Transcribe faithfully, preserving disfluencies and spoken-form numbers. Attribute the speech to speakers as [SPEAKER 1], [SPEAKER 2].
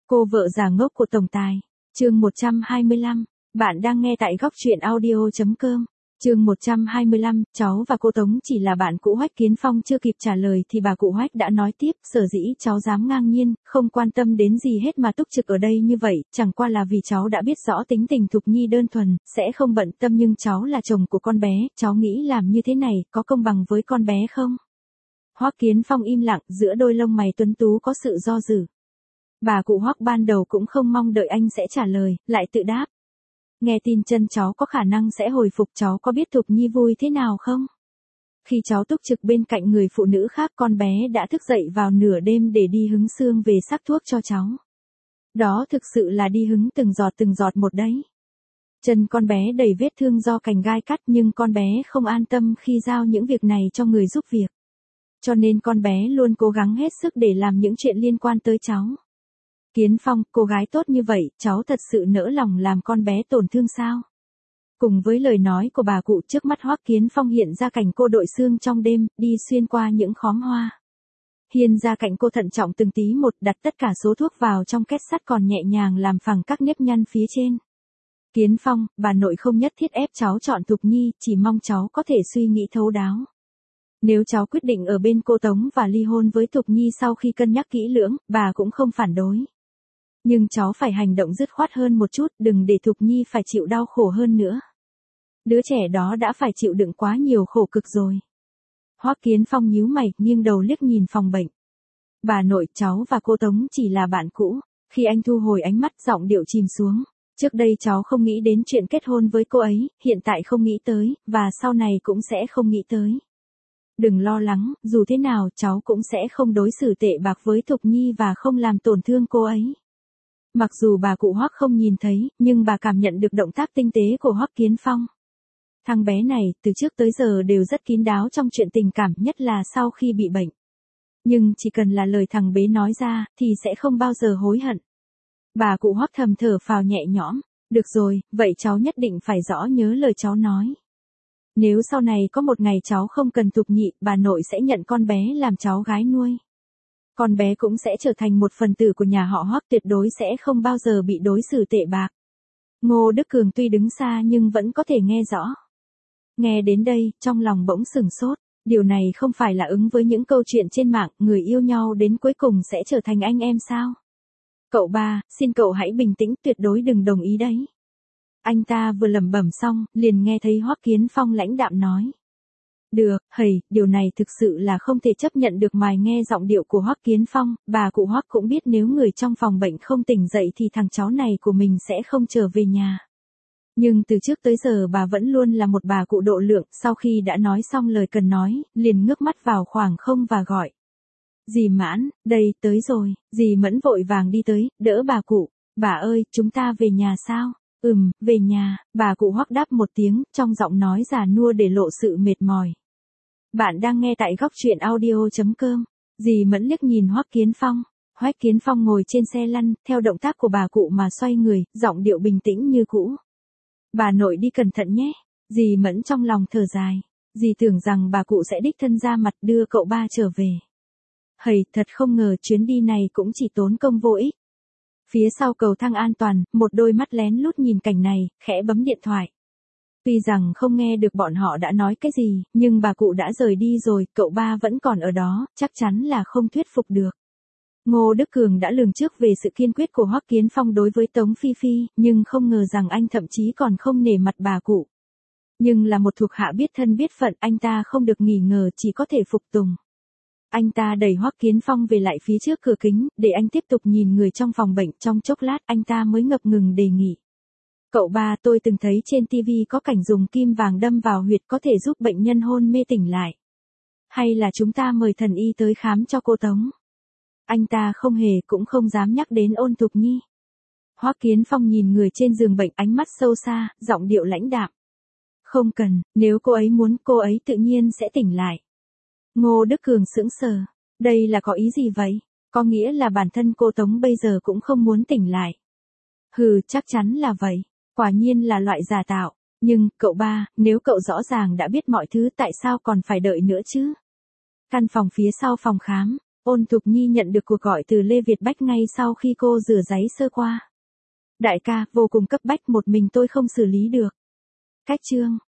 [SPEAKER 1] Cô vợ già ngốc của tổng tài. Chương một trăm hai mươi lăm. Bạn đang nghe tại góc truyện audio chấm com. Chương một trăm hai mươi lăm, cháu và cô Tống chỉ là bạn cũ. Hoắc Kiến Phong chưa kịp trả lời thì bà cụ Hoắc đã nói tiếp, sở dĩ cháu dám ngang nhiên, không quan tâm đến gì hết mà túc trực ở đây như vậy, chẳng qua là vì cháu đã biết rõ tính tình Thục Nhi đơn thuần, sẽ không bận tâm, nhưng cháu là chồng của con bé, cháu nghĩ làm như thế này, có công bằng với con bé không? Hoắc Kiến Phong im lặng, giữa đôi lông mày tuấn tú có sự do dự. Bà cụ Hoắc ban đầu cũng không mong đợi anh sẽ trả lời, lại tự đáp. Nghe tin chân cháu có khả năng sẽ hồi phục, cháu có biết Thục Nhi vui thế nào không? Khi cháu túc trực bên cạnh người phụ nữ khác, con bé đã thức dậy vào nửa đêm để đi hứng xương về sắc thuốc cho cháu. Đó thực sự là đi hứng từng giọt từng giọt một đấy. Chân con bé đầy vết thương do cành gai cắt, nhưng con bé không an tâm khi giao những việc này cho người giúp việc. Cho nên con bé luôn cố gắng hết sức để làm những chuyện liên quan tới cháu. Kiến Phong, cô gái tốt như vậy, cháu thật sự nỡ lòng làm con bé tổn thương sao? Cùng với lời nói của bà cụ, trước mắt Hoắc Kiến Phong hiện ra cảnh cô đội xương trong đêm, đi xuyên qua những khóm hoa. Hiên ra cạnh cô thận trọng từng tí một, đặt tất cả số thuốc vào trong két sắt, còn nhẹ nhàng làm phẳng các nếp nhăn phía trên. Kiến Phong, bà nội không nhất thiết ép cháu chọn Thục Nhi, chỉ mong cháu có thể suy nghĩ thấu đáo. Nếu cháu quyết định ở bên cô Tống và ly hôn với Thục Nhi sau khi cân nhắc kỹ lưỡng, bà cũng không phản đối. Nhưng cháu phải hành động dứt khoát hơn một chút, đừng để Thục Nhi phải chịu đau khổ hơn nữa. Đứa trẻ đó đã phải chịu đựng quá nhiều khổ cực rồi. Hoắc Kiến Phong nhíu mày, nghiêng đầu liếc nhìn phòng bệnh. Bà nội, cháu và cô Tống chỉ là bạn cũ. Khi anh thu hồi ánh mắt, giọng điệu chìm xuống. Trước đây cháu không nghĩ đến chuyện kết hôn với cô ấy, hiện tại không nghĩ tới, và sau này cũng sẽ không nghĩ tới. Đừng lo lắng, dù thế nào cháu cũng sẽ không đối xử tệ bạc với Thục Nhi và không làm tổn thương cô ấy. Mặc dù bà cụ Hoắc không nhìn thấy, nhưng bà cảm nhận được động tác tinh tế của Hoắc Kiến Phong. Thằng bé này, từ trước tới giờ đều rất kín đáo trong chuyện tình cảm, nhất là sau khi bị bệnh. Nhưng chỉ cần là lời thằng bé nói ra, thì sẽ không bao giờ hối hận. Bà cụ Hoắc thầm thở phào nhẹ nhõm. Được rồi, vậy cháu nhất định phải rõ nhớ lời cháu nói. Nếu sau này có một ngày cháu không cần Thục Nhị, bà nội sẽ nhận con bé làm cháu gái nuôi. Con bé cũng sẽ trở thành một phần tử của nhà họ Hoắc, tuyệt đối sẽ không bao giờ bị đối xử tệ bạc. Ngô Đức Cường tuy đứng xa nhưng vẫn có thể nghe rõ. Nghe đến đây, trong lòng bỗng sửng sốt. Điều này không phải là ứng với những câu chuyện trên mạng, người yêu nhau đến cuối cùng sẽ trở thành anh em sao? Cậu ba, xin cậu hãy bình tĩnh, tuyệt đối đừng đồng ý đấy. Anh ta vừa lẩm bẩm xong, liền nghe thấy Hoắc Kiến Phong lãnh đạm nói. Được, hầy, điều này thực sự là không thể chấp nhận được. Mài nghe giọng điệu của Hoắc Kiến Phong, bà cụ Hoắc cũng biết nếu người trong phòng bệnh không tỉnh dậy thì thằng cháu này của mình sẽ không trở về nhà. Nhưng từ trước tới giờ bà vẫn luôn là một bà cụ độ lượng, sau khi đã nói xong lời cần nói, liền ngước mắt vào khoảng không và gọi. Dì Mãn, đây, tới rồi. Dì Mẫn vội vàng đi tới, đỡ bà cụ. Bà ơi, chúng ta về nhà sao? Ừm, về nhà, bà cụ Hoắc đáp một tiếng, trong giọng nói già nua để lộ sự mệt mỏi. Bạn đang nghe tại góc truyện audio chấm com. Dì Mẫn liếc nhìn Hoắc Kiến Phong. Hoắc Kiến Phong ngồi trên xe lăn, theo động tác của bà cụ mà xoay người, giọng điệu bình tĩnh như cũ. Bà nội đi cẩn thận nhé. Dì Mẫn trong lòng thở dài. Dì tưởng rằng bà cụ sẽ đích thân ra mặt đưa cậu ba trở về. Hầy, thật không ngờ chuyến đi này cũng chỉ tốn công vô ích. Phía sau cầu thang an toàn, một đôi mắt lén lút nhìn cảnh này, khẽ bấm điện thoại. Tuy rằng không nghe được bọn họ đã nói cái gì, nhưng bà cụ đã rời đi rồi, cậu ba vẫn còn ở đó, chắc chắn là không thuyết phục được. Ngô Đức Cường đã lường trước về sự kiên quyết của Hoắc Kiến Phong đối với Tống Phi Phi, nhưng không ngờ rằng anh thậm chí còn không nể mặt bà cụ. Nhưng là một thuộc hạ biết thân biết phận, anh ta không được nghi ngờ, chỉ có thể phục tùng. Anh ta đẩy Hoắc Kiến Phong về lại phía trước cửa kính, để anh tiếp tục nhìn người trong phòng bệnh. Trong chốc lát anh ta mới ngập ngừng đề nghị. Cậu ba, tôi từng thấy trên tivi có cảnh dùng kim vàng đâm vào huyệt có thể giúp bệnh nhân hôn mê tỉnh lại. Hay là chúng ta mời thần y tới khám cho cô Tống? Anh ta không hề cũng không dám nhắc đến Ôn Thục Nhi. Hoắc Kiến Phong nhìn người trên giường bệnh, ánh mắt sâu xa, giọng điệu lãnh đạm. Không cần, nếu cô ấy muốn, cô ấy tự nhiên sẽ tỉnh lại. Ngô Đức Cường sững sờ. Đây là có ý gì vậy? Có nghĩa là bản thân cô Tống bây giờ cũng không muốn tỉnh lại. Hừ, chắc chắn là vậy. Quả nhiên là loại giả tạo. Nhưng, cậu ba, nếu cậu rõ ràng đã biết mọi thứ, tại sao còn phải đợi nữa chứ? Căn phòng phía sau phòng khám. Ôn Thục Nhi nhận được cuộc gọi từ Lê Việt Bách ngay sau khi cô rửa giấy sơ qua. Đại ca, vô cùng cấp bách, một mình tôi không xử lý được. Cách chương